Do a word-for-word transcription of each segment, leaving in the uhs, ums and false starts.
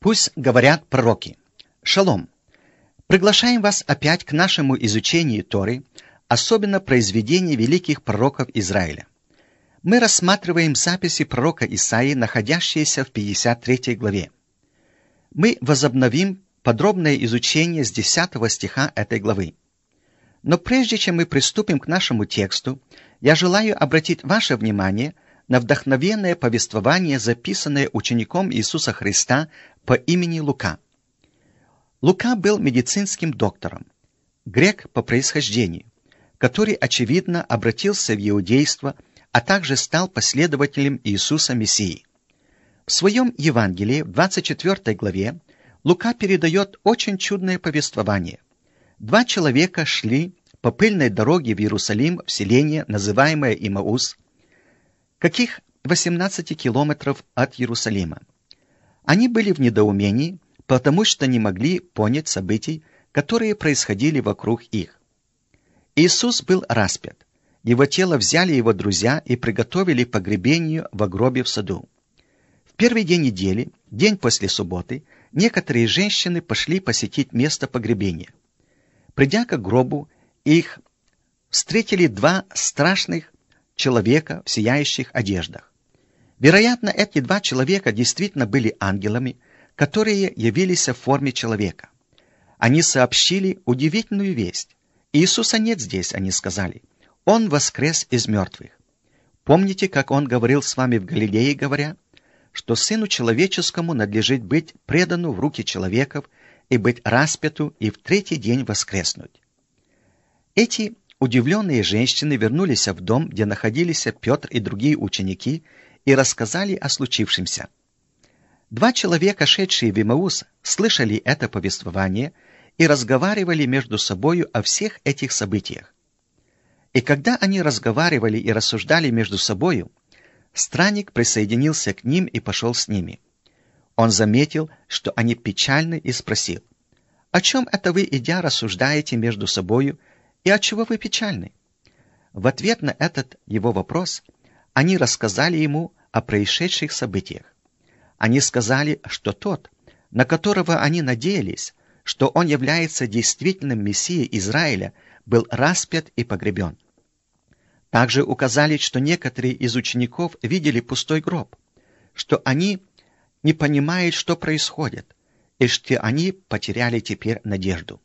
Пусть говорят пророки. Шалом! Приглашаем вас опять к нашему изучению Торы, особенно произведений великих пророков Израиля. Мы рассматриваем записи пророка Исаии, находящиеся в пятьдесят третьей главе. Мы возобновим подробное изучение с десятого стиха этой главы. Но прежде чем мы приступим к нашему тексту, я желаю обратить ваше внимание на вдохновенное повествование, записанное учеником Иисуса Христа по имени Лука. Лука был медицинским доктором, грек по происхождению, который, очевидно, обратился в иудейство, а также стал последователем Иисуса Мессии. В своем Евангелии, в двадцать четвёртой главе, Лука передает очень чудное повествование. Два человека шли по пыльной дороге в Иерусалим в селение, называемое Имаус, каких восемнадцати километров от Иерусалима. Они были в недоумении, потому что не могли понять событий, которые происходили вокруг их. Иисус был распят. Его тело взяли его друзья и приготовили к погребению в гробе в саду. В первый день недели, день после субботы, некоторые женщины пошли посетить место погребения. Придя к гробу, их встретили два страшных человека в сияющих одеждах. Вероятно, эти два человека действительно были ангелами, которые явились в форме человека. Они сообщили удивительную весть. «Иисуса нет здесь», они сказали. «Он воскрес из мертвых». Помните, как он говорил с вами в Галилее, говоря, что Сыну Человеческому надлежит быть предану в руки человеков и быть распяту и в третий день воскреснуть. Эти удивленные женщины вернулись в дом, где находились Петр и другие ученики, и рассказали о случившемся. Два человека, шедшие в Имаус, слышали это повествование и разговаривали между собою о всех этих событиях. И когда они разговаривали и рассуждали между собою, странник присоединился к ним и пошел с ними. Он заметил, что они печальны, и спросил: «О чем это вы, идя, рассуждаете между собою, и отчего вы печальны?» В ответ на этот его вопрос они рассказали ему о происшедших событиях. Они сказали, что тот, на которого они надеялись, что он является действительным Мессией Израиля, был распят и погребен. Также указали, что некоторые из учеников видели пустой гроб, что они не понимают, что происходит, и что они потеряли теперь надежду.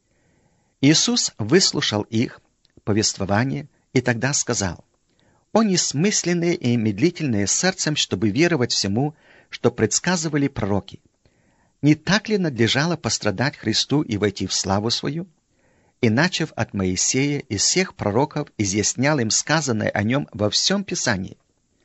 Иисус выслушал их повествование и тогда сказал: «О несмысленные и медлительные сердцем, чтобы веровать всему, что предсказывали пророки! Не так ли надлежало пострадать Христу и войти в славу свою?» И, начав от Моисея и всех пророков, изъяснял им сказанное о нем во всем Писании.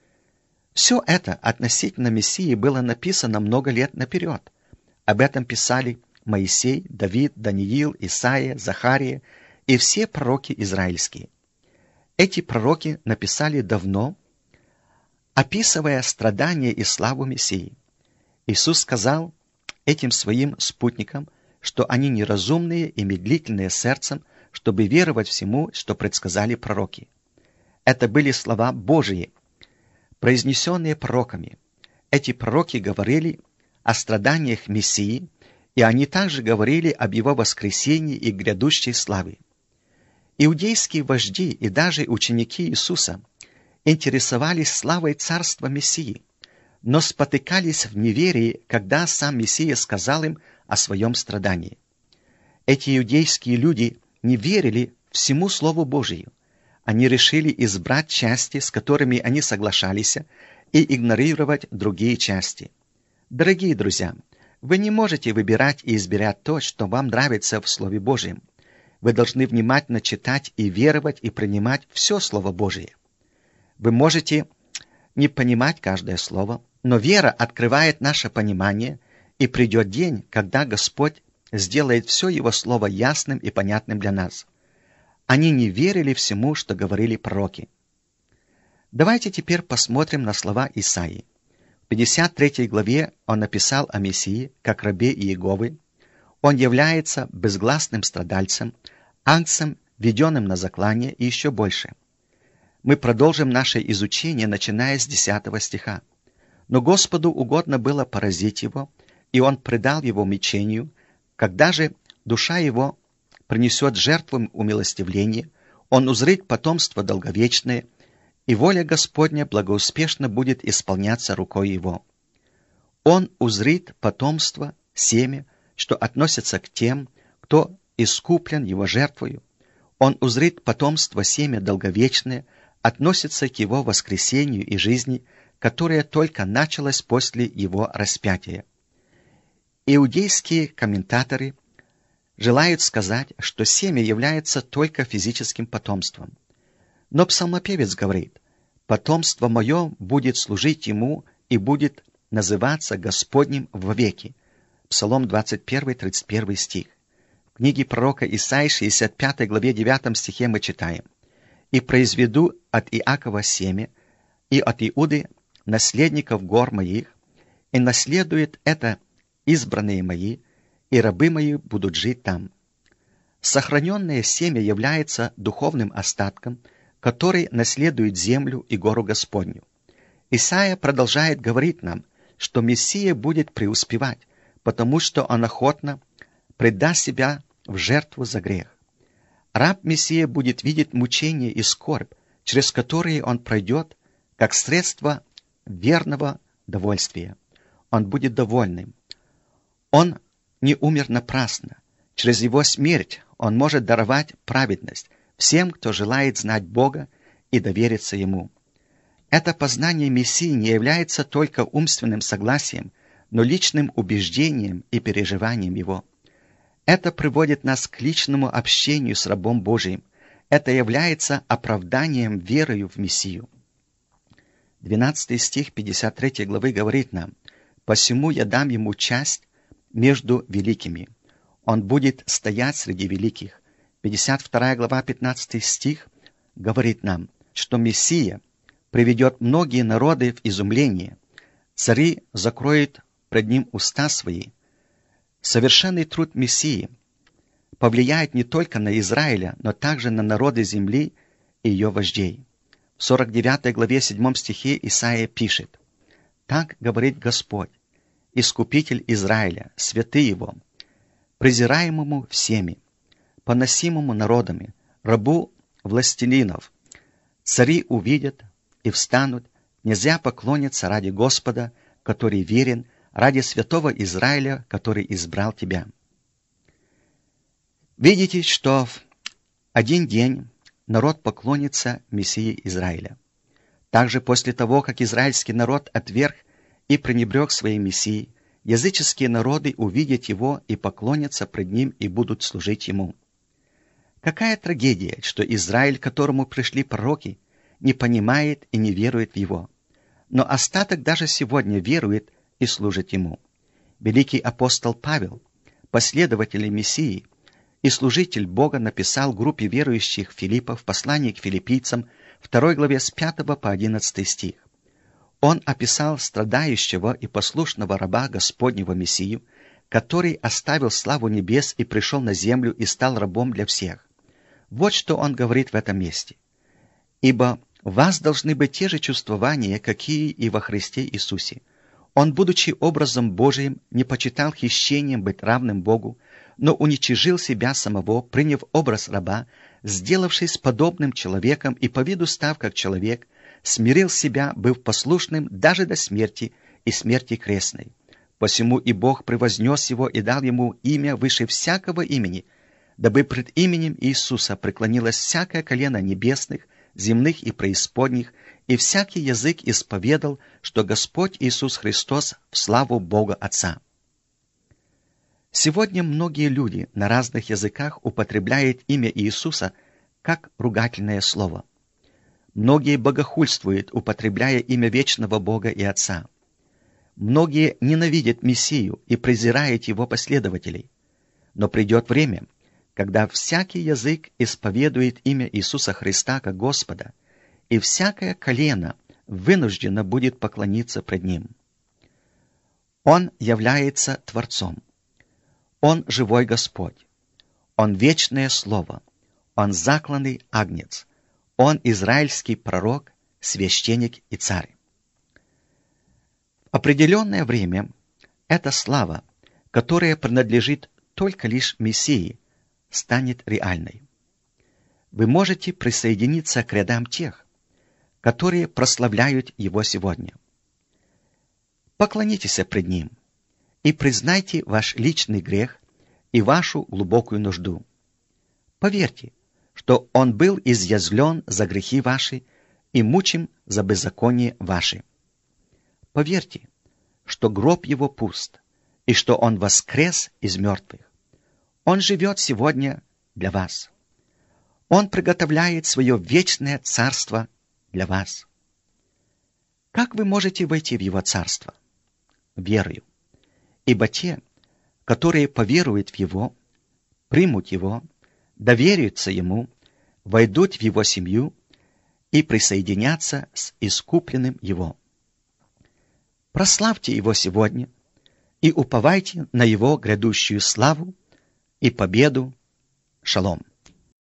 Все это относительно Мессии было написано много лет наперед. Об этом писали Моисей, Давид, Даниил, Исаия, Захария и все пророки израильские. Эти пророки написали давно, описывая страдания и славу Мессии. Иисус сказал этим своим спутникам, что они неразумные и медлительные сердцем, чтобы веровать всему, что предсказали пророки. Это были слова Божии, произнесенные пророками. Эти пророки говорили о страданиях Мессии, и они также говорили об его воскресении и грядущей славе. Иудейские вожди и даже ученики Иисуса интересовались славой царства Мессии, но спотыкались в неверии, когда сам Мессия сказал им о своем страдании. Эти иудейские люди не верили всему Слову Божию. Они решили избрать части, с которыми они соглашались, и игнорировать другие части. Дорогие друзья, вы не можете выбирать и избирать то, что вам нравится в Слове Божьем. Вы должны внимательно читать и веровать и принимать все Слово Божие. Вы можете не понимать каждое слово, но вера открывает наше понимание, и придет день, когда Господь сделает все Его Слово ясным и понятным для нас. Они не верили всему, что говорили пророки. Давайте теперь посмотрим на слова Исаии. В пятьдесят третьей главе он написал о Мессии, как рабе Иеговы. Он является безгласным страдальцем, ангцем, веденным на заклание, и еще больше. Мы продолжим наше изучение, начиная с десятого стиха. «Но Господу угодно было поразить его, и он предал его мучению. Когда же душа его принесет жертву умилостивления, он узрит потомство долговечное, и воля Господня благоуспешно будет исполняться рукой его. Он узрит потомство, семя, что относится к тем, кто искуплен его жертвою. Он узрит потомство, семя долговечное, относится к его воскресению и жизни, которая только началась после его распятия. Иудейские комментаторы желают сказать, что семя является только физическим потомством. Но псалмопевец говорит: «Потомство мое будет служить ему и будет называться Господним вовеки». Псалом двадцать первый, тридцать первый стих. В книге пророка Исаии, шестьдесят пятой главе девятом стихе мы читаем: «И произведу от Иакова семя, и от Иуды наследников гор моих, и наследует это избранные мои, и рабы мои будут жить там». Сохраненное семя является духовным остатком, который наследует землю и гору Господню. Исаия продолжает говорить нам, что Мессия будет преуспевать, потому что он охотно предаст себя в жертву за грех. Раб Мессия будет видеть мучения и скорбь, через которые он пройдет, как средство верного довольствия. Он будет довольным. Он не умер напрасно. Через его смерть он может даровать праведность всем, кто желает знать Бога и довериться Ему. Это познание Мессии не является только умственным согласием, но личным убеждением и переживанием Его. Это приводит нас к личному общению с рабом Божиим. Это является оправданием верою в Мессию. двенадцатый стих пятьдесят третьей главы говорит нам: «Посему я дам ему часть между великими. Он будет стоять среди великих». пятьдесят вторая глава, пятнадцатый стих говорит нам, что Мессия приведет многие народы в изумление. Цари закроют пред ним уста свои. Совершенный труд Мессии повлияет не только на Израиля, но также на народы земли и ее вождей. В сорок девятой главе седьмом стихе Исаия пишет: «Так говорит Господь, Искупитель Израиля, святый его, презираемому всеми, поносимому народами, рабу властелинов. Цари увидят и встанут, нельзя поклониться ради Господа, который верен, ради святого Израиля, который избрал тебя». Видите, что в один день народ поклонится Мессии Израиля. Также после того, как израильский народ отверг и пренебрег своей Мессией, языческие народы увидят его и поклонятся пред ним и будут служить ему. Какая трагедия, что Израиль, к которому пришли пророки, не понимает и не верует в его. Но остаток даже сегодня верует и служит ему. Великий апостол Павел, последователь Мессии и служитель Бога, написал группе верующих Филиппов в послании к филиппийцам, второй главе с пятого по одиннадцатый стих. Он описал страдающего и послушного раба Господнего Мессию, который оставил славу небес и пришел на землю и стал рабом для всех. Вот что он говорит в этом месте: «Ибо в вас должны быть те же чувствования, какие и во Христе Иисусе. Он, будучи образом Божиим, не почитал хищением быть равным Богу, но уничижил себя самого, приняв образ раба, сделавшись подобным человеком и по виду став как человек, смирил себя, быв послушным даже до смерти и смерти крестной. Посему и Бог превознес его и дал ему имя выше всякого имени, дабы пред именем Иисуса преклонилось всякое колено небесных, земных и преисподних, и всякий язык исповедал, что Господь Иисус Христос в славу Бога Отца». Сегодня многие люди на разных языках употребляют имя Иисуса как ругательное слово. Многие богохульствуют, употребляя имя вечного Бога и Отца. Многие ненавидят Мессию и презирают его последователей. Но придет время, когда всякий язык исповедует имя Иисуса Христа как Господа, и всякое колено вынуждено будет поклониться пред Ним. Он является Творцом. Он живой Господь. Он вечное Слово. Он закланный Агнец. Он израильский пророк, священник и царь. В определенное время эта слава, которая принадлежит только лишь Мессии, станет реальной. Вы можете присоединиться к рядам тех, которые прославляют Его сегодня. Поклонитесь пред Ним и признайте ваш личный грех и вашу глубокую нужду. Поверьте, что Он был изъязвлен за грехи ваши и мучим за беззаконие ваши. Поверьте, что гроб Его пуст, и что Он воскрес из мертвых. Он живет сегодня для вас. Он приготовляет свое вечное царство для вас. Как вы можете войти в Его царство? Верою. Ибо те, которые поверуют в Его, примут Его, доверятся Ему, войдут в Его семью и присоединятся с искупленным Его. Прославьте Его сегодня и уповайте на Его грядущую славу и победу. Шалом.